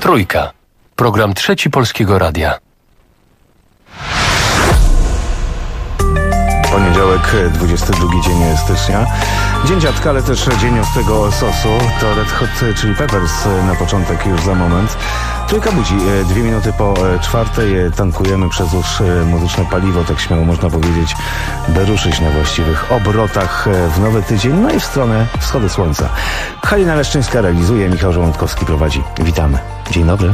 Trójka. Program Trzeci Polskiego Radia. Poniedziałek, 22 dzień stycznia. Dzień dziadka, ale też dzień ostrego sosu. To Red Hot Chili Peppers na początek, już za moment. Trójka budzi, 2 minuty po 4:00. Tankujemy przez muzyczne paliwo, tak śmiało można powiedzieć, by ruszyć na właściwych obrotach w nowy tydzień, no i w stronę wschodu słońca. Halina Leszczyńska realizuje, Michał Żołądkowski prowadzi. Witamy. Dzień dobry.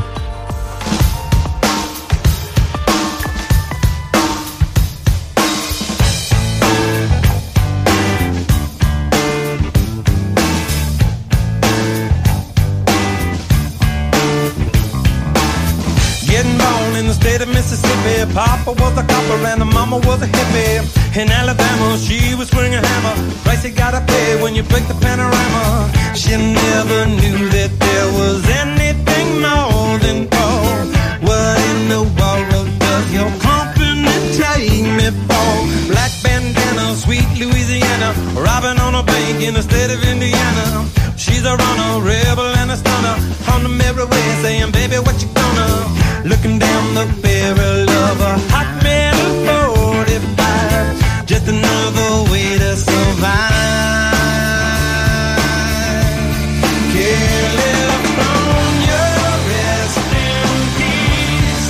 Papa was a copper and the mama was a hippie. In Alabama, she was swinging a hammer. Price you gotta pay when you break the panorama. She never knew that there was anything more than gold. What in the world does your company take me for? Black bandana, sweet Louisiana, robbing on a bank in the state of Indiana. She's a runner, rebel and a stunner. On the merry way saying, baby, what you gonna? Looking down the barrel of a hot metal 45. Just another way to survive. California, rest in peace.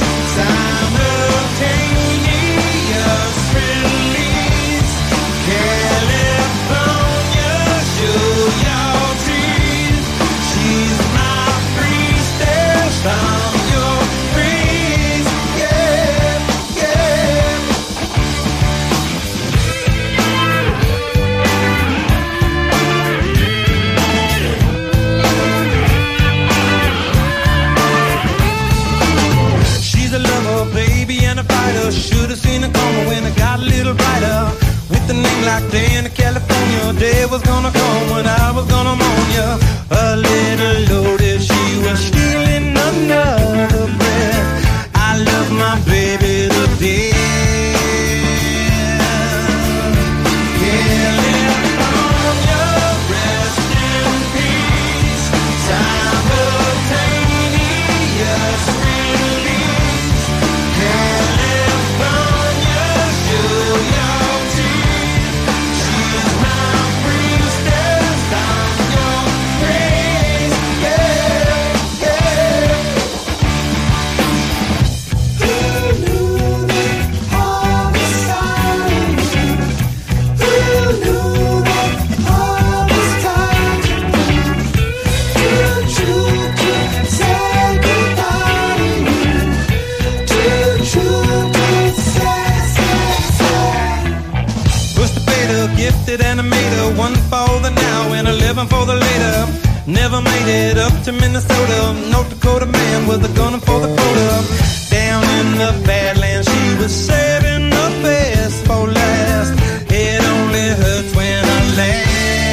Simultaneous release. California, show your teeth. She's my priestess. I'm your priest. Yeah, yeah. She's a lover, baby, and a fighter. Should've seen her coming when it got a little brighter. With a name like Dana, California, day was gonna come when I was gonna mourn ya. A little loaded, she was stealing another breath. I love my baby to death. California, rest in peace. Simultaneous release. California, show your teeth. She's my priestess, I'm your priest. Yeah, yeah. Who knew that all was time? Who knew that all was time? Too true to say goodbye. Too true to say. Push the beta, gifted animator, one for the now and 11 for the later. Never made it up to Minnesota. North Dakota man with a gun for the quota. Down in the Badlands, she was saving the best for last. It only hurts when I laugh.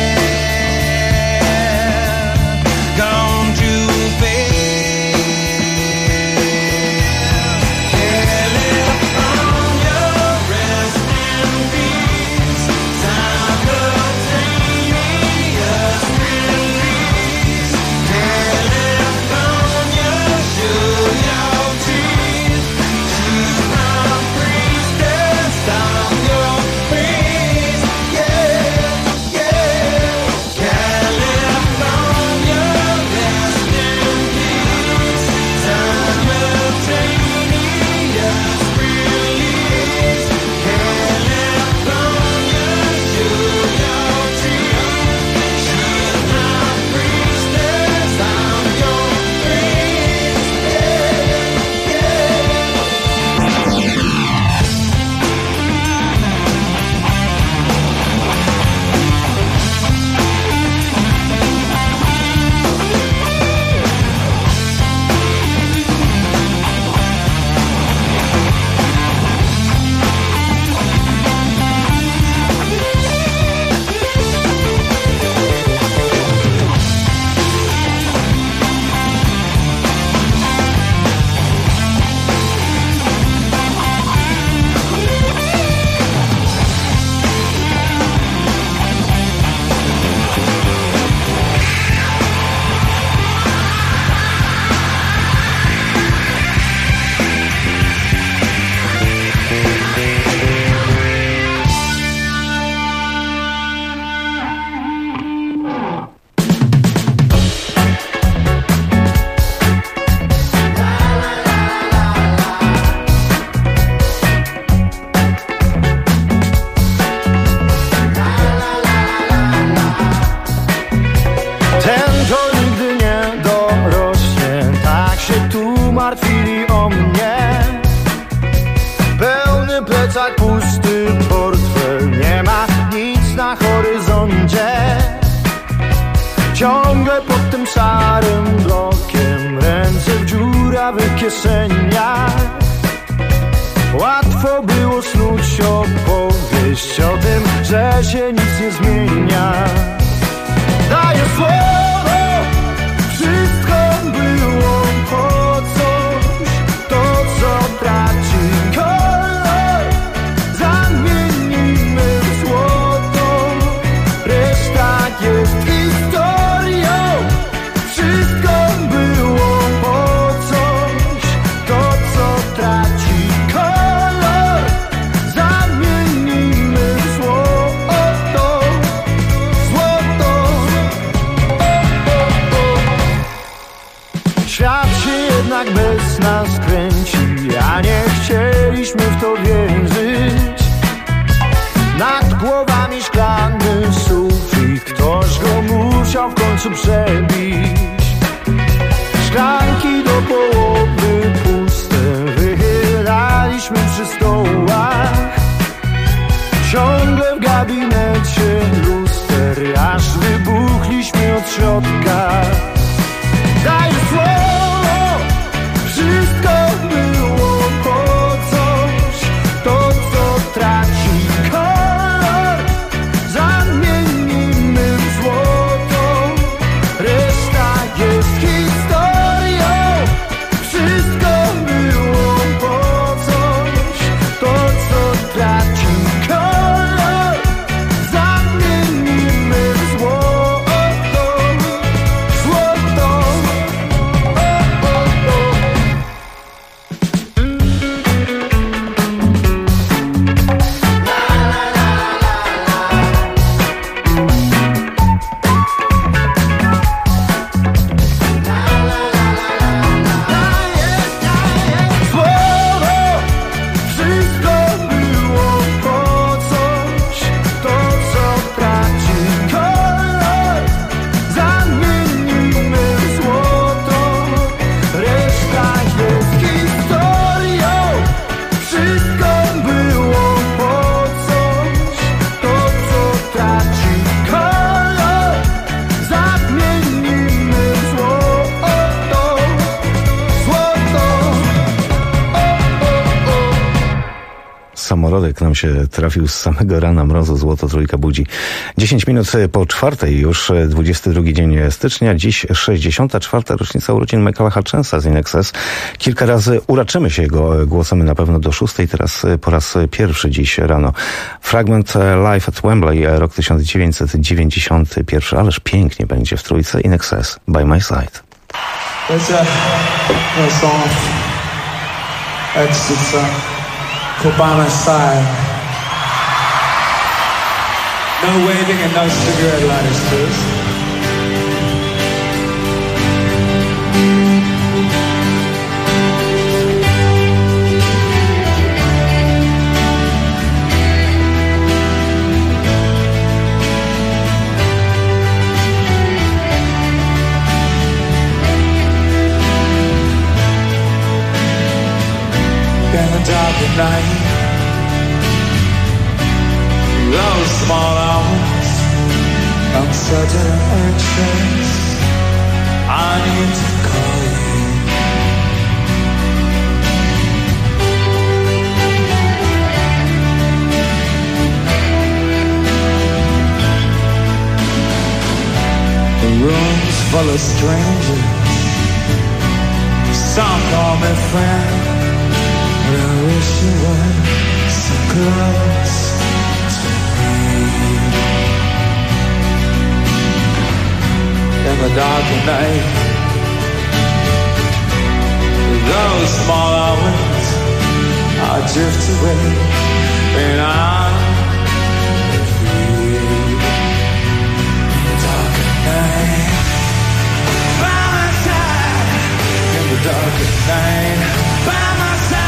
Gone too fast. California, rest in peace. Simultaneous release. California, show your teeth. She's my priestess, I'm your kieszeniach. Łatwo było snuć opowieść o tym, że się nic nie zmienia. Daję słowo, wszystko było po coś. To co traci kolor, zamienimy w złoto. Reszta jest historią. Wszystko było po coś. To co traci kolor, zamienimy w złoto. Złoto. Świat się jednak bez nas kręci, a nie chcieliśmy w to wierzyć. Nad głowami szklany sufit, ktoś go musiał w końcu przebić. Szklanki do połowy puste wychylaliśmy przy stołach. Ciągle w gabinecie luster, aż wybuchliśmy od środka. Daj słowo, wszystko było po coś. To co traci kolor, zamienimy w złoto. Reszta jest historią. Wszystko było po coś. To co traci kolor, zamienimy w złoto. Złoto. Słowo, wszystko było po coś. To co traci kolor, zamienimy w złoto. Reszta jest historią. Wszystko było po coś. To co traci kolor, zamienimy w złoto. Złoto. Samorodek nam się trafił z samego rana, mrozu, złoto trójka budzi. 10 minut po 4:00, już 22 dzień stycznia, dziś 64. rocznica urodzin Michaela Hutchensa z INXS. Kilka razy uraczymy się jego głosem na pewno do 6:00, teraz po raz pierwszy dziś rano. Fragment Live at Wembley, rok 1991, ależ pięknie będzie w trójce. INXS, By My Side. There's a song that's called By My Side. No waving and no cigarette lighters, please. In the dark of night, those small hours, uncertain and anxious, I need to call you. The room's full of strangers, some call me friend. I wish you were so close to me. In the dark of night, those small hours, I drift away and I'm free. In the dark of night, by my side. In the dark of night, by my side.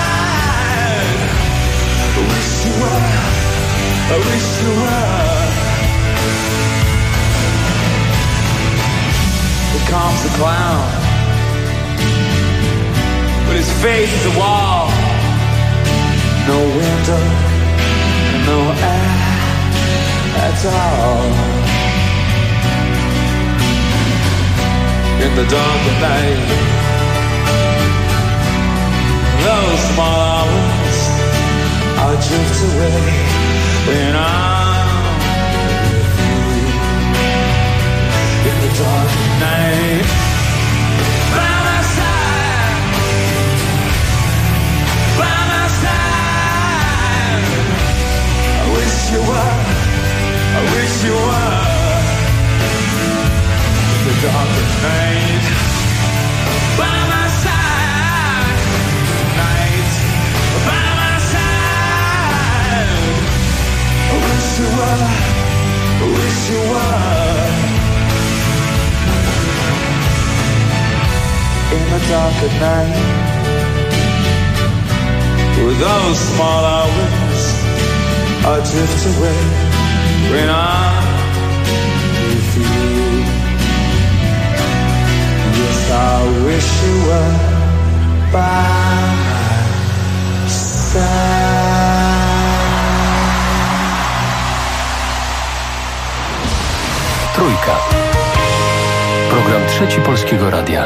I wish you were, I wish you were. Here comes the clown, but his face is a wall. No window, no air at all. In the dark of night, small hours I drift away when I'm with you. In the dark night, by my side, by my side. I wish you were, I wish you were. In the dark night, by my side, night, by my side. I wish you were, I wish you were. In the dark at night, with those small hours, I drift away when I'm with you. Yes, I wish you were by my side. Trójka. Program Trzeci Polskiego Radia.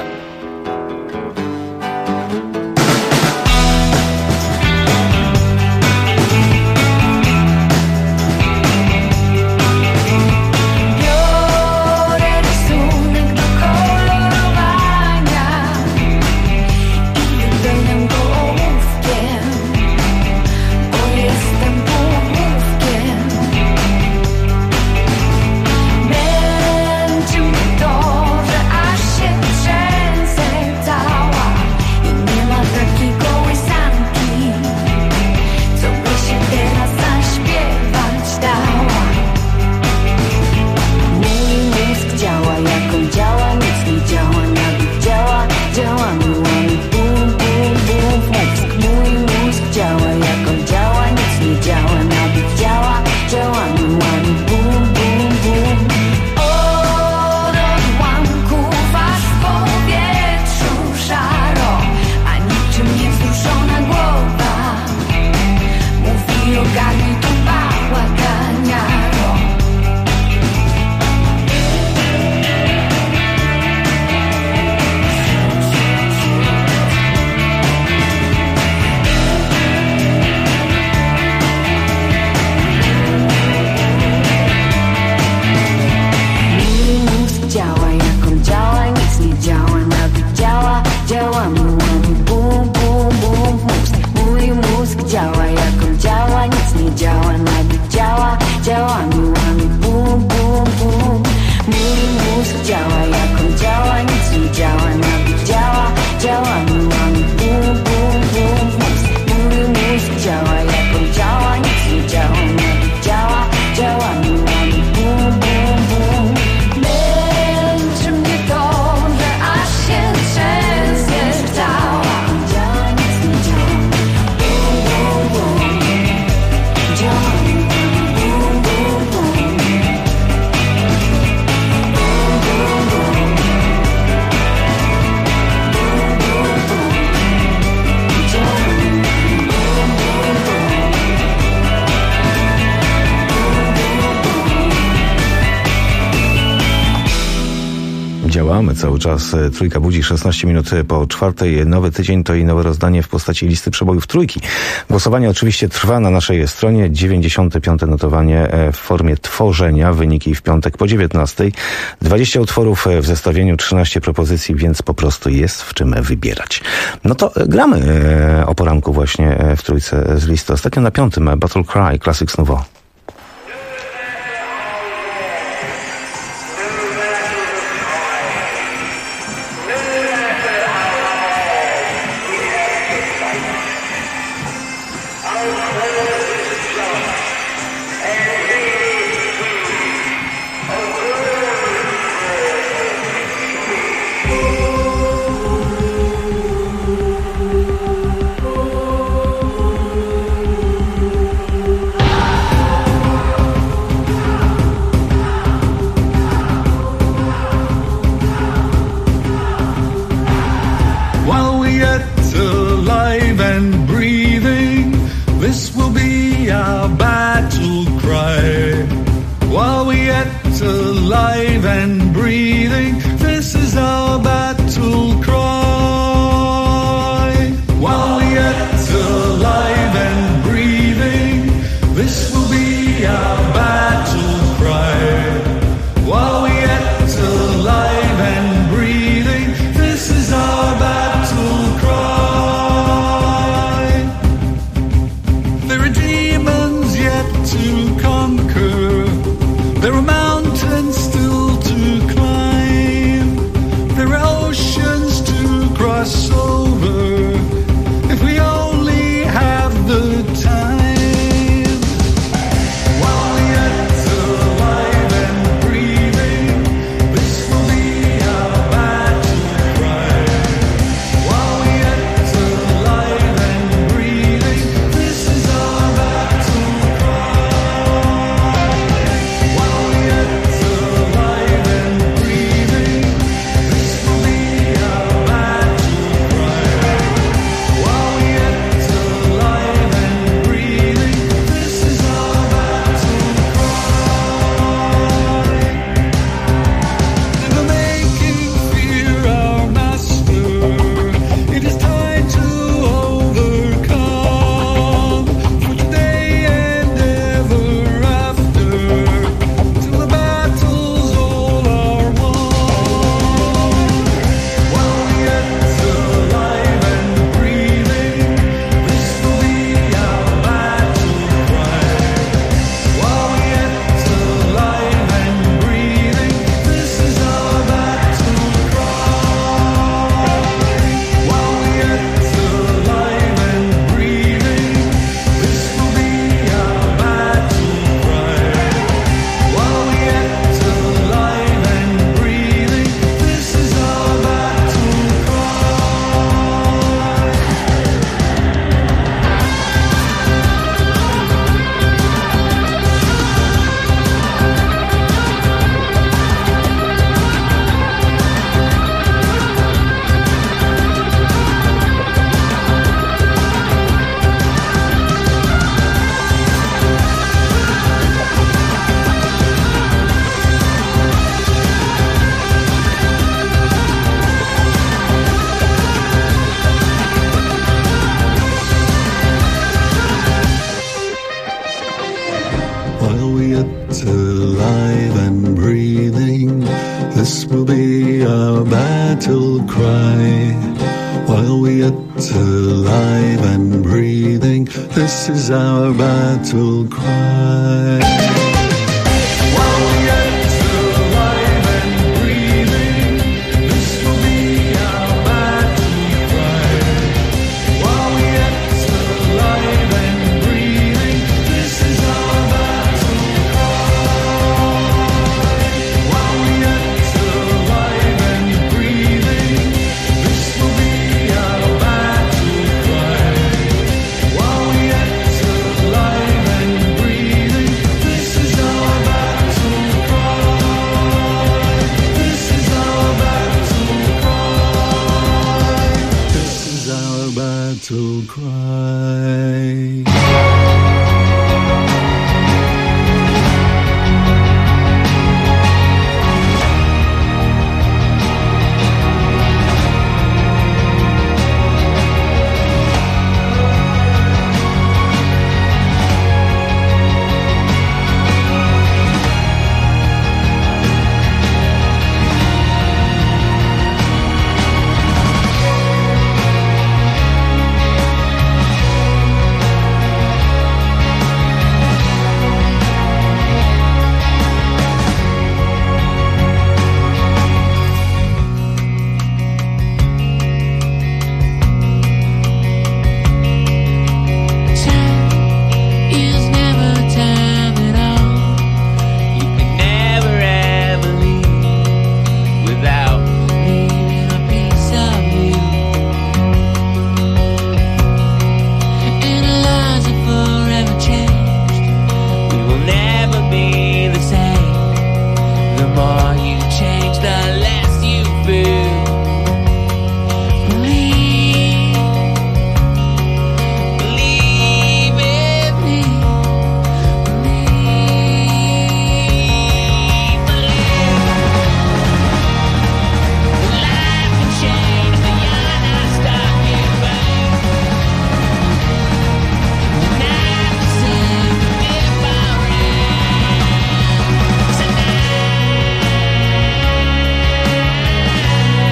Działamy cały czas. Trójka budzi 16 minut po 4. Nowy tydzień to i nowe rozdanie w postaci listy przebojów trójki. Głosowanie oczywiście trwa na naszej stronie. 95. notowanie w formie tworzenia. Wyniki w piątek po 19. 20 utworów w zestawieniu, 13 propozycji, więc po prostu jest w czym wybierać. No to gramy o poranku właśnie w trójce z listy. Ostatnio na 5. Battle Cry, Classics Nouveau. while we are alive and breathing. This will be our battle cry. While we are alive and breathing, this is our battle cry. While we are alive and breathing, this will be our battle cry. While we are alive and breathing, this is our battle cry. While we are alive and breathing, this will be our battle cry. While we are alive and breathing, this is our battle cry. This is our battle cry. This is our battle cry. Is never time at all. You can never ever leave without leaving a piece of you. And our lives are forever changed. We will never be the same. The more you change, the less you feel. Believe in me. Life can change, but you're not stuck in pain. Not the same if I ran tonight.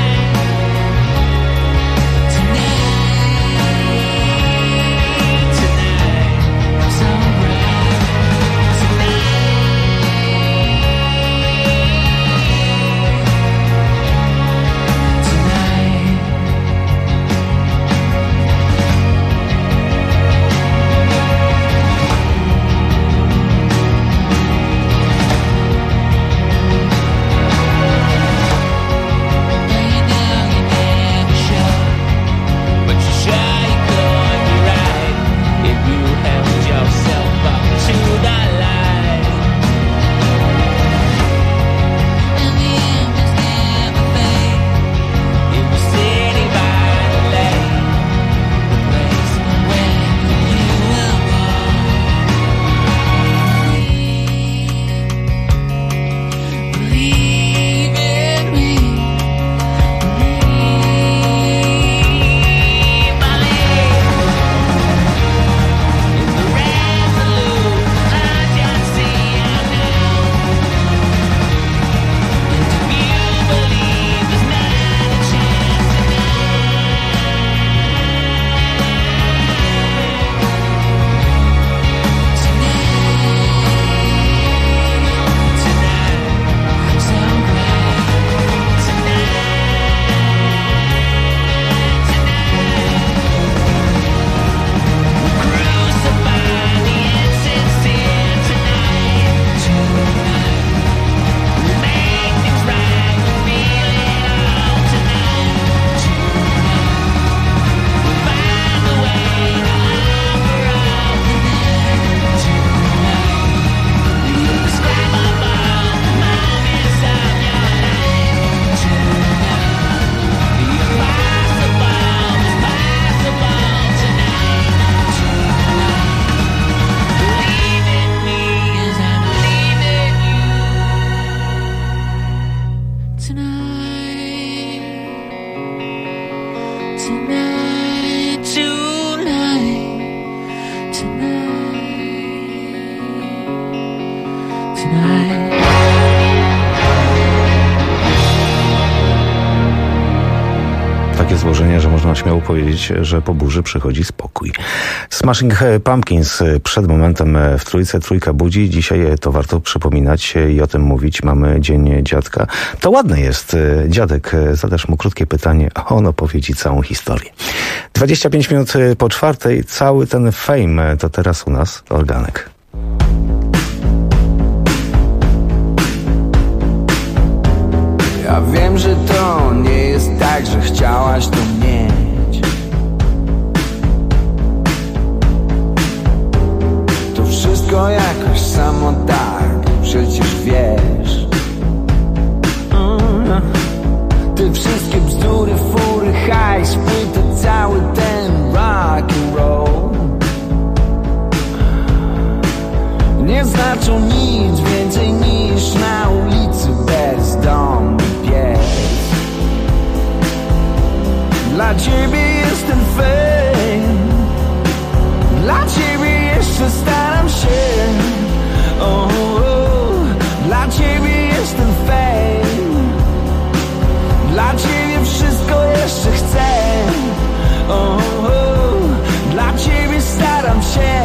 takie złożenie, że można śmiało powiedzieć, że po burzy przychodzi spokój. Smashing Pumpkins przed momentem w trójce. Trójka budzi. Dzisiaj to warto przypominać i o tym mówić. Mamy Dzień Dziadka. To ładne jest. Dziadek, zadasz mu krótkie pytanie, a on opowie ci całą historię. 25 minut po 4. Cały ten fame to teraz u nas organek. Ja wiem, że to nie jest tak, że chciałaś to mieć. To wszystko jakoś samo tak, przecież wiesz. Te wszystkie bzdury, fury, hajs, płyty, cały ten rock and roll nie znaczą nic więcej niż na ulicy bezdomny pies. Dla ciebie jest ten fame, dla ciebie jeszcze staram się. Dla ciebie jest ten fame, dla ciebie wszystko jeszcze chcę. Dla ciebie staram się.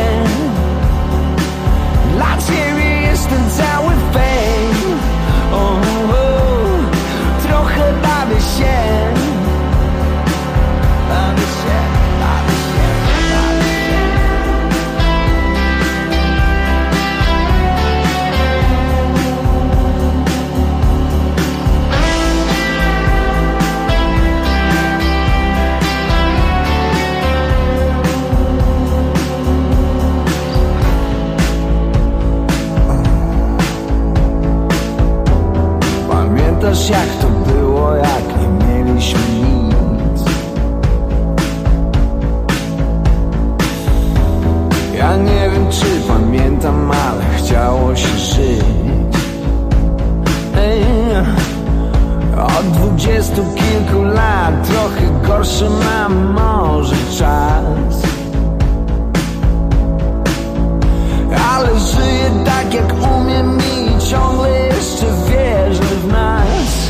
Dla ciebie jest ten cały fame. Trochę bawię się. Bawię się, bawię się, bawię się. Pamiętasz jak to było, jak nie mieliśmy nic? Ja nie wiem czy pamiętam, ale chciało się żyć. Od 20 kilku lat trochę gorszy nam może czas, ale żyję tak jak umiem i ciągle jeszcze wierzę w nas.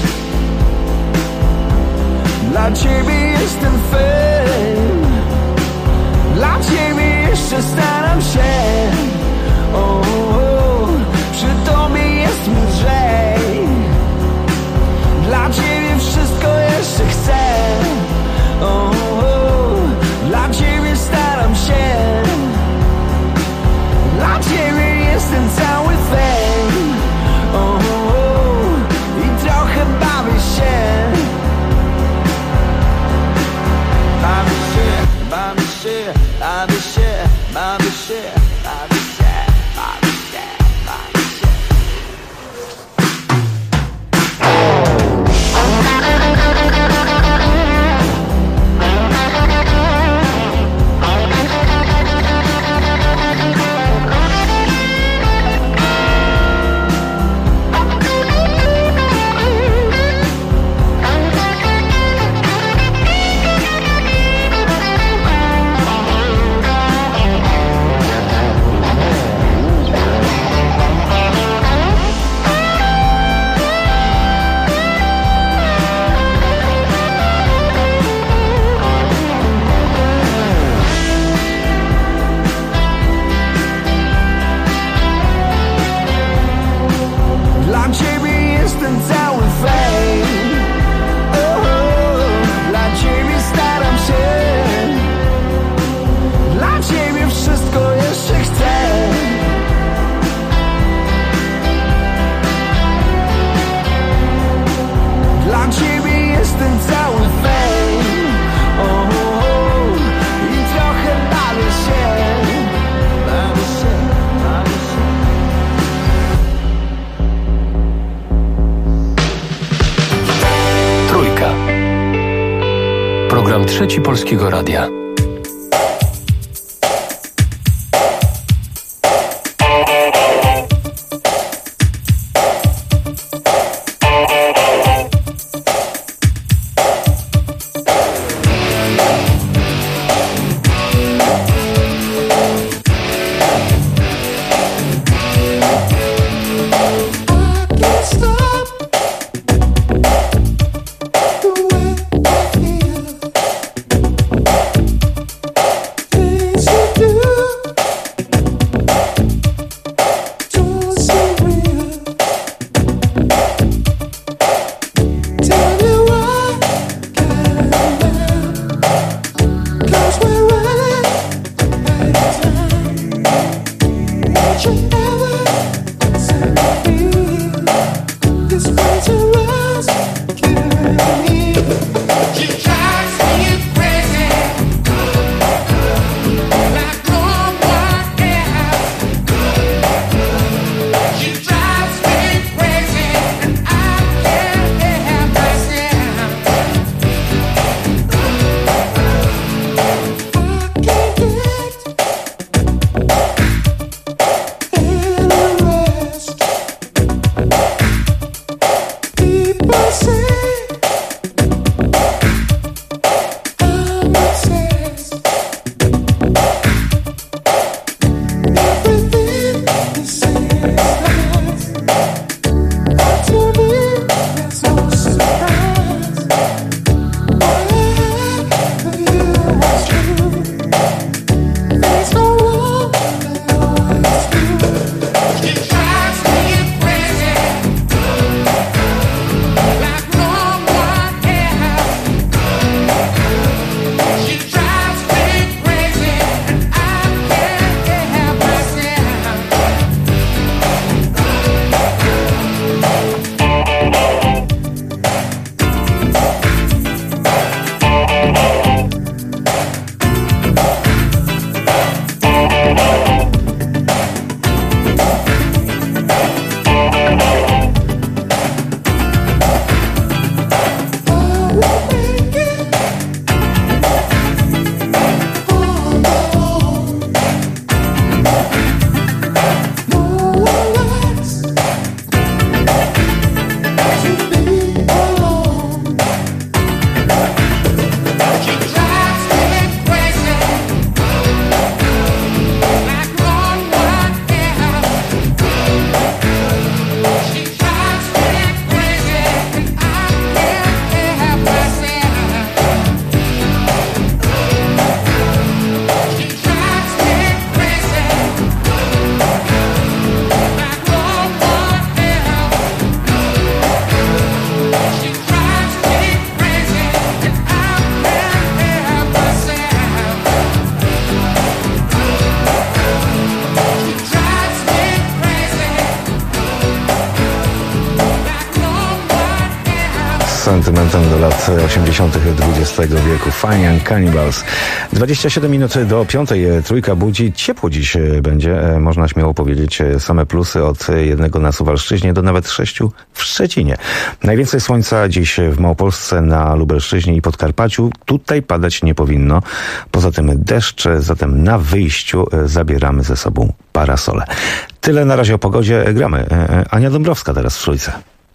Dla ciebie jest ten fame, dla ciebie jeszcze staram się. Przy tobie jest mi lżej. Dla ciebie wszystko jeszcze chcę. Dla ciebie staram się. Dla ciebie jest ten cały fame. I trochę bawię się. Bawię się, bawię się, bawię się, bawię się, bawię się, bawię się, bawię się. Dla ciebie jest ten cały fame. Dla ciebie staram się. Dla ciebie wszystko jeszcze chcę. Dla ciebie jest ten cały fame. I trochę bawię się. Bawię się, bawię się. Trójka. Program Trzeci Polskiego Radia. Stop the way I feel. sentymentem do lat 80. XX wieku. Fine and Cannibals. 27 minut do 5. Trójka budzi. Ciepło dziś będzie. Można śmiało powiedzieć same plusy od 1 na Suwalszczyźnie do nawet 6 w Szczecinie. Najwięcej słońca dziś w Małopolsce, na Lubelszczyźnie i Podkarpaciu. Tutaj padać nie powinno. Poza tym deszcz, zatem na wyjściu zabieramy ze sobą parasole. Tyle na razie o pogodzie. Gramy. Ania Dąbrowska teraz w Trójce.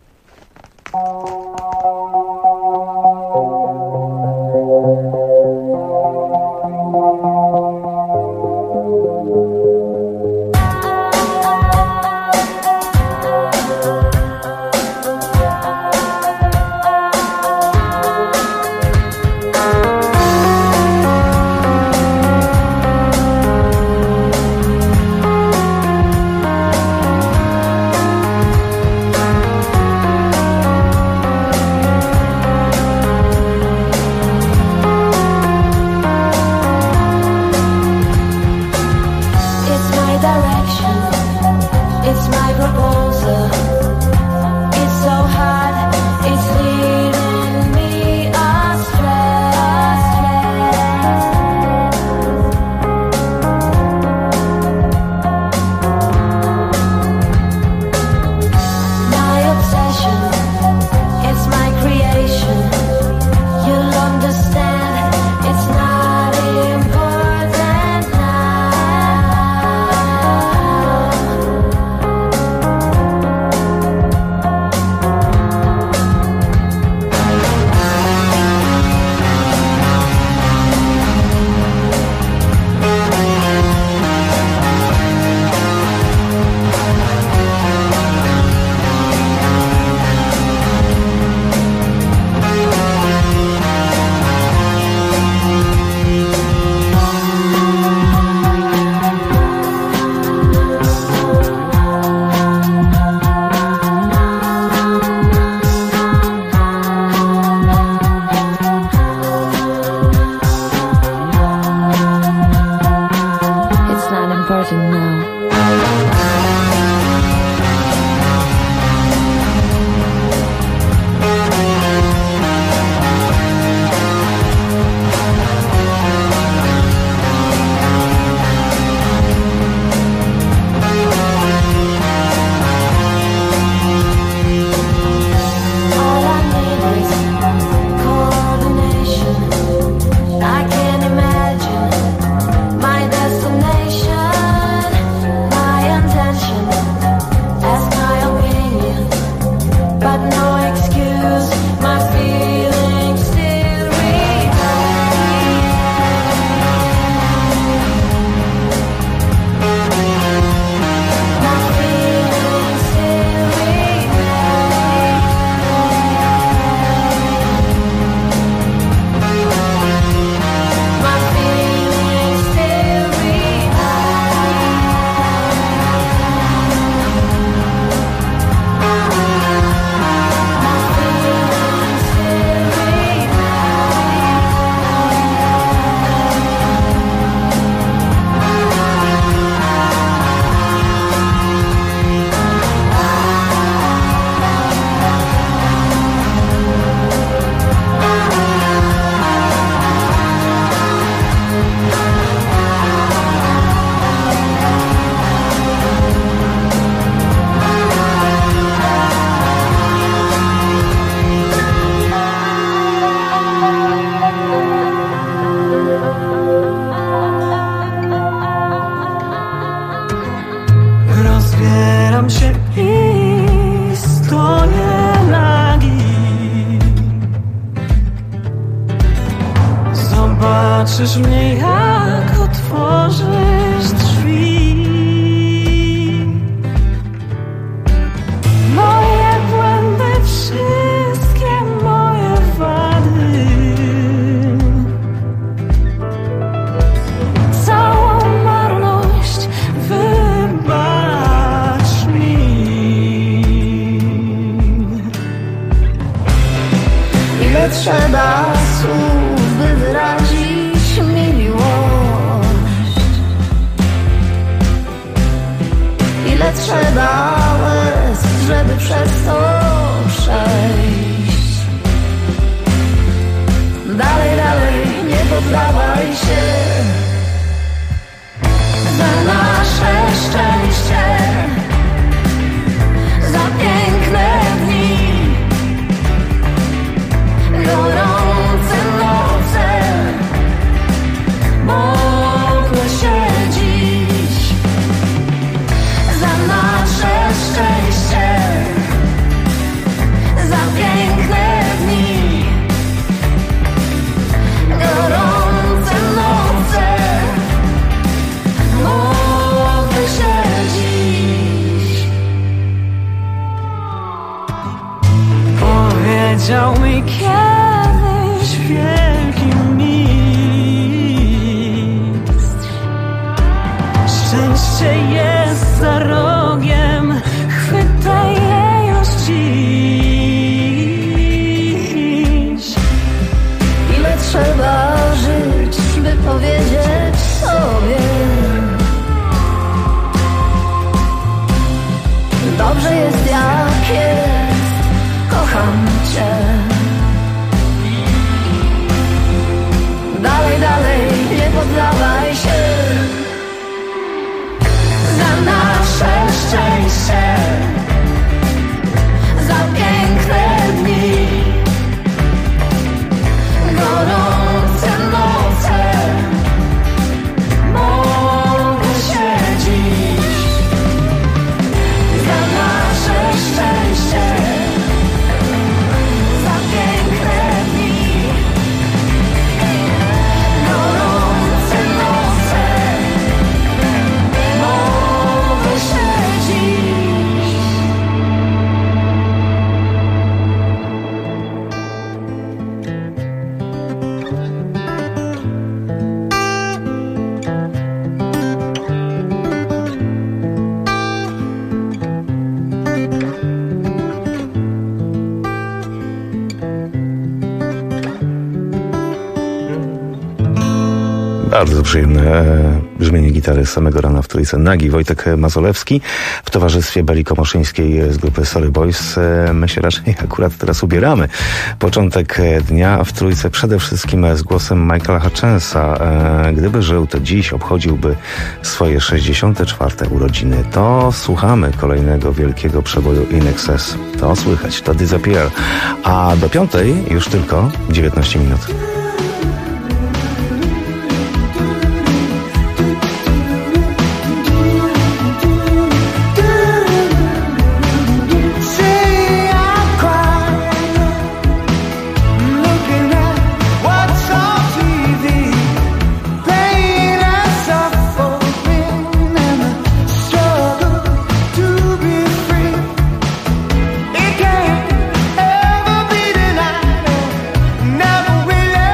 Zobaczysz mnie, jak otworzysz drzwi. Moje błędy, wszystkie moje wady, całą marność wybacz mi. Ile trzeba słów, by wyrazić mi miłość? Ile trzeba łez, żeby przez to przejść? poddawaj się. Za nasze szczęście, za piękne dni, gorące noce, modlę się dziś. Za nasze szczęście, za piękne dni, gorące noce, modlę się dziś. Powiedział mi kiedyś wielki mistrz: szczęście jest za rogiem, chwytaj je już dziś. Ile trzeba żyć, by powiedzieć sobie: dobrze jest jak jest, kocham cię. Dalej, dalej, nie poddawaj się. Za nasze szczęście, za piękne dni, gorące noce, modlę się dziś. Za nasze szczęście, za piękne dni, gorące noce, modlę się dziś. Bardzo przyjemne brzmienie gitary z samego rana w Trójce. Nagi Wojtek Mazolewski w towarzystwie Beli Komoszyńskiej z grupy Sorry Boys. My się raczej akurat teraz ubieramy. Początek dnia w Trójce przede wszystkim z głosem Michaela Hutchensa. Gdyby żył, to dziś obchodziłby swoje 64. urodziny. To słuchamy kolejnego wielkiego przeboju In Excess. To słychać, to Disappear. A do 5 już tylko 19 minut. Never will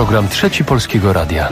Program Trzeci Polskiego Radia.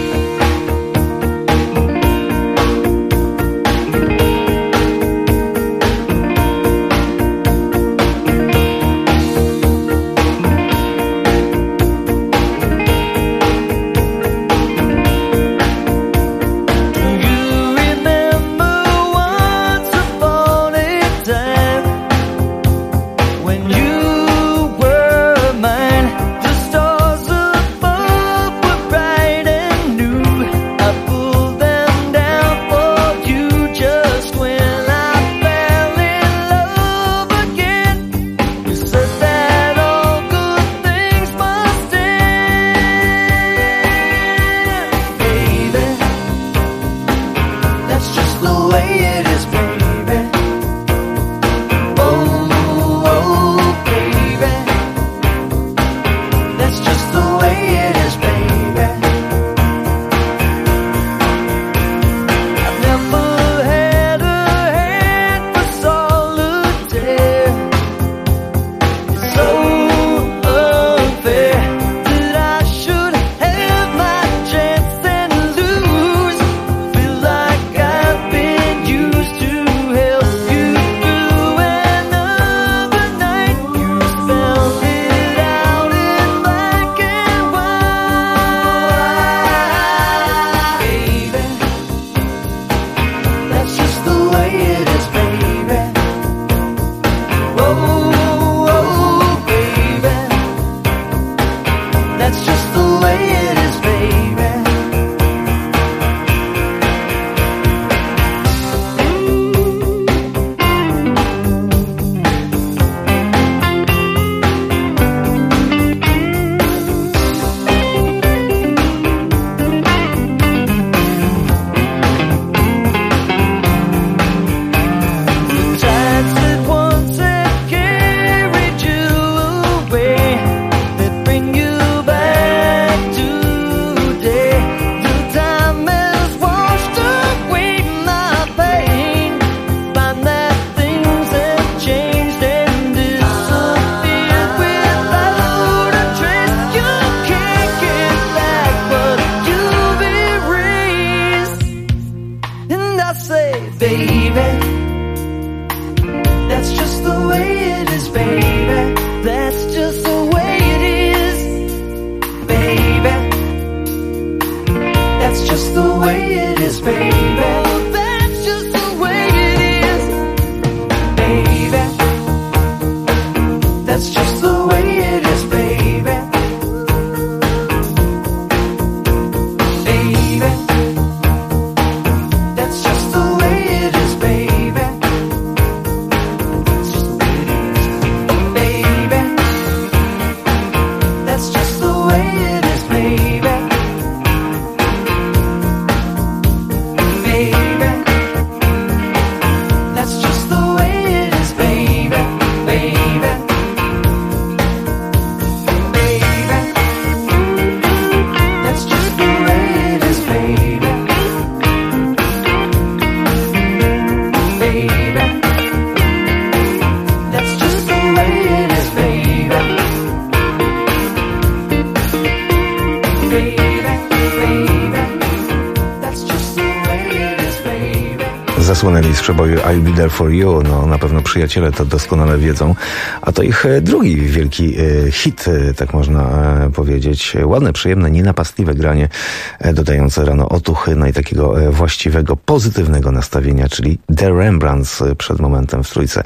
Zasłynęli z przeboju I'll Be There For You, no na pewno przyjaciele to doskonale wiedzą, a to ich drugi wielki hit, tak można powiedzieć. Ładne, przyjemne, nienapastliwe granie, dodające rano otuchy, no i takiego właściwego, pozytywnego nastawienia, czyli The Rembrandts przed momentem w Trójce.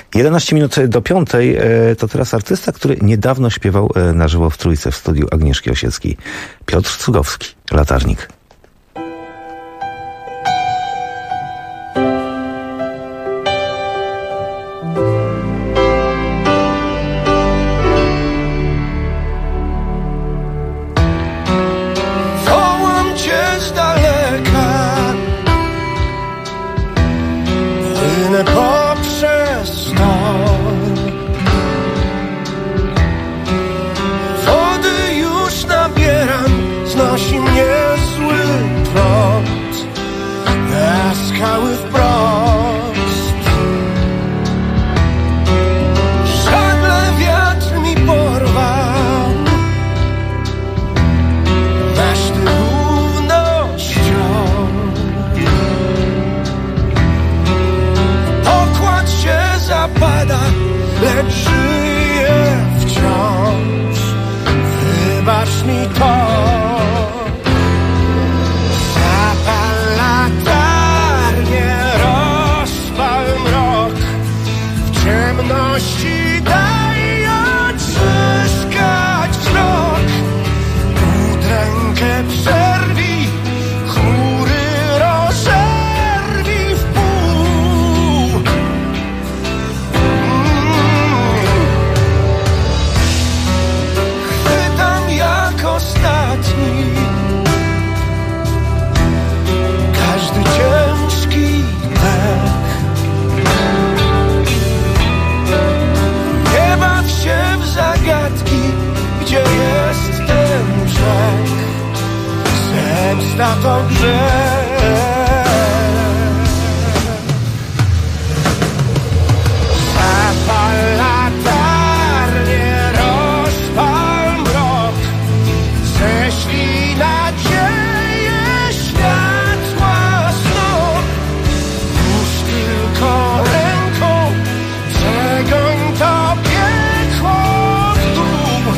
11 minut do 5 to teraz artysta, który niedawno śpiewał na żywo w Trójce w studiu Agnieszki Osieckiej. Piotr Cugowski, Latarnik. Poprzez to wody już nabieram, znosi mnie zły Jazda to grzech. Zapal latarnię, rozpal mrok, ześlij nadzieję, światła znów. Puść tylko ręką, przegoń to piekło w dół.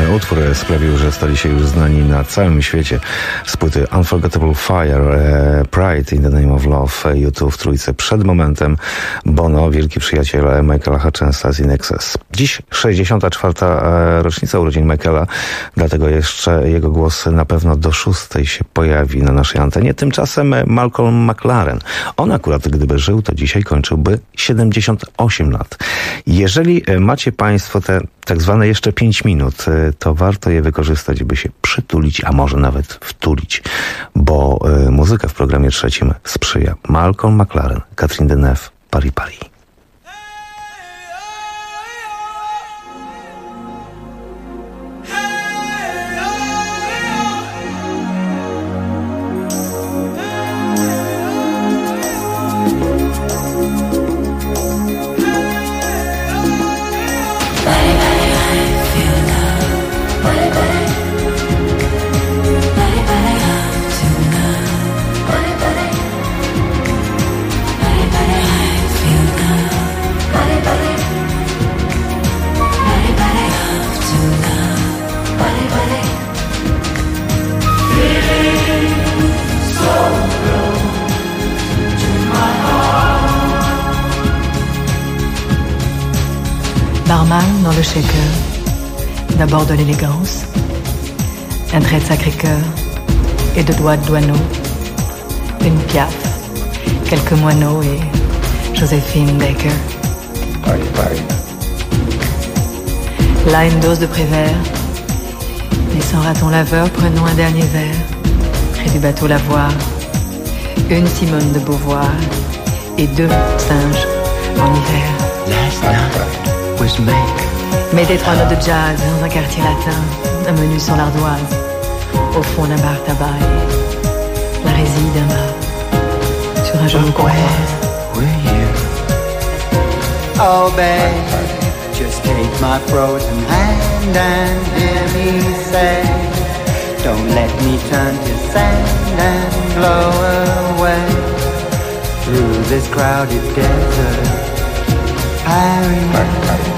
utwór sprawił, że stali się już znani na całym świecie z płyty Unforgettable Fire, Pride in the Name of Love, U2 w trójce przed momentem, Bono, wielki przyjaciel Michaela Hutchensa z In Excess. Dziś 64. rocznica urodzin Michaela, dlatego jeszcze jego głos na pewno do 6 się pojawi na naszej antenie. Tymczasem Malcolm McLaren. On akurat, gdyby żył, to dzisiaj kończyłby 78 lat. Jeżeli macie Państwo te tak zwane jeszcze 5 minut, to warto je wykorzystać, by się przytulić, a może nawet wtulić, bo muzyka w programie trzecim sprzyja. Malcolm McLaren, Catherine Deneuve, Paris Paris. Barman dans le shaker, d'abord de l'élégance, un trait de Sacré-Cœur et 2 doigts de Douaneau, une Piaf, quelques moineaux et Joséphine Baker. Paris, Paris. Là, une dose de Prévert, et sans raton laveur, prenons un dernier verre, près du bateau Lavoir, une Simone de Beauvoir et 2 singes en hiver. Last night was make. Mettez 3 notes de jazz dans un quartier latin, un menu sur l'ardoise, au fond d'un bar tabac et la résille d'un mât sur un genou qu'on croise. Were you? Oh babe, just take my frozen hand and hear me say, don't let me turn to sand and blow away through this crowded desert. Paris.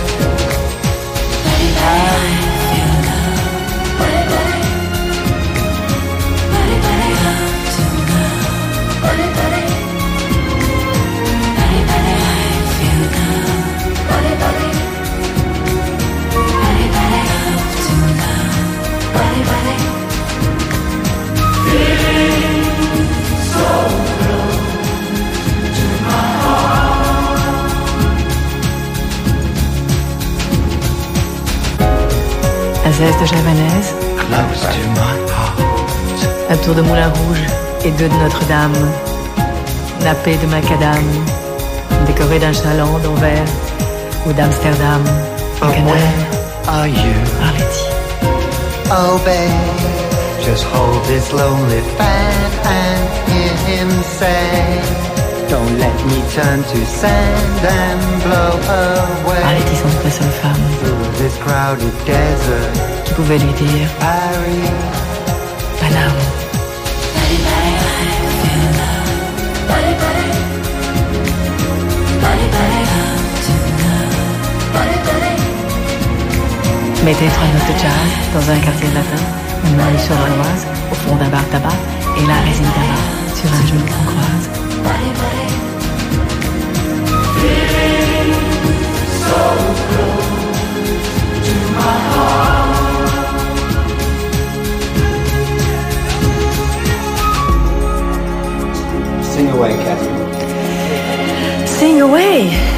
Azès de Javanaise, Close to my heart. un tour de Moulin Rouge et 2 de Notre-Dame, nappé de macadam, décoré d'un chaland d'Anvers ou d'Amsterdam, au But canal, where are you? Arletty. Oh babe, just hold this lonely fan and hear him say, don't let me turn to sand and blow away Arletty sont la seule femme through this crowded desert. qui pouvait lui dire Paris. Paname. Mettez 3 notes de jazz dans un quartier latin, une main sur l'Oise, au fond d'un bar tabac, et la résine tabac sur un genou qu'on croise. Sing away, Catherine. Sing away!